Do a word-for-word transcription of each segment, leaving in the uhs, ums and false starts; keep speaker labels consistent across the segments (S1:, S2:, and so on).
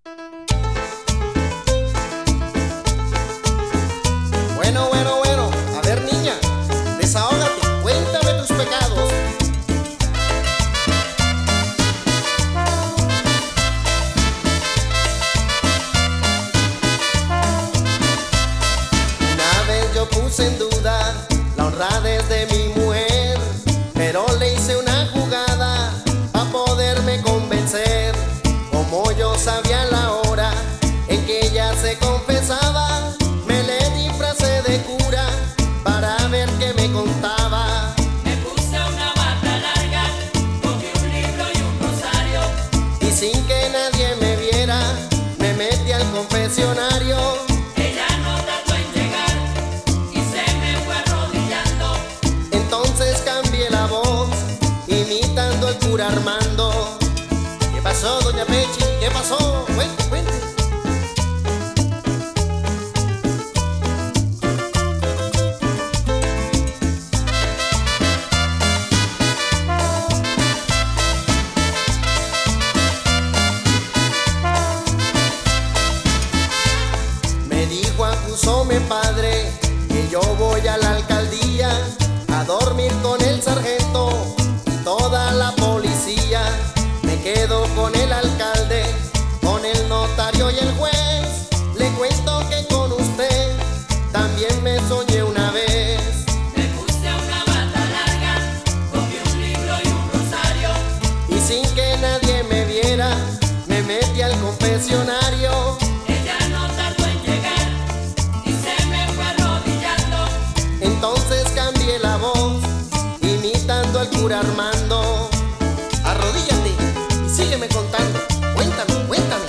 S1: Bueno, bueno, bueno, a ver niña, desahógate, cuéntame tus pecados. Una vez yo puse en duda la honradez de mi mujer, pero le hice una jugada pa' poderme convencer. Como yo sabía la hora en que ella se confesaba, me le disfracé de cura para ver qué me contaba.
S2: Me puse una bata larga, cogí un libro y un rosario,
S1: Y sin que nadie me viera, me metí al confesionario.
S2: ella no tardó en llegar y se me fue arrodillando.
S1: Entonces cambié la voz, imitando al cura Armando. ¿Qué pasó, doña Pechi? ¿Qué pasó? Cuente, cuente. Me dijo, acusóme padre, que yo voy a la alcaldía a dormir con el sargento y toda la policía. Me quedo con el alcalde, con el notario y el juez. Le cuento que con usted también me soñé una vez.
S2: Me puse una bata larga, cogí un libro y un rosario,
S1: Y sin que nadie me viera, me metí al confesionario.
S2: ella no tardó en llegar y se me fue arrodillando.
S1: Entonces cambié la voz, imitando al cura Armando. Arrodíllate y sígueme contando. Cuéntame, cuéntame.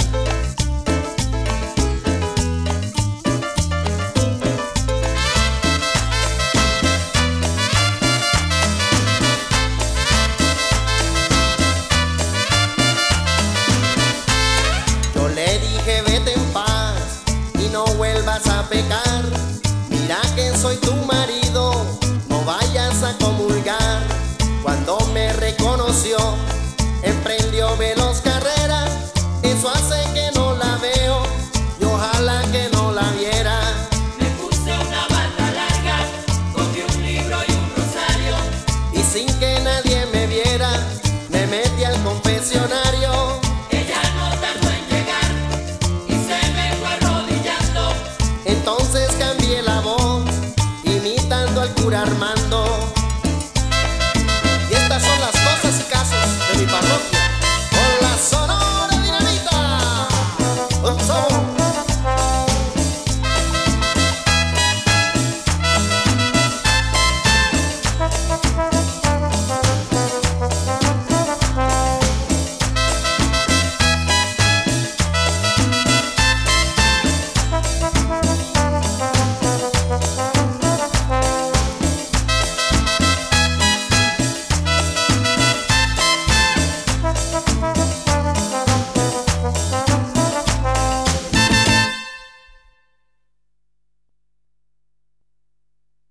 S1: Yo le dije, vete en paz y no vuelvas a pecar. Mira que soy tu marido, no vayas a comulgar. Cuando me reconoció,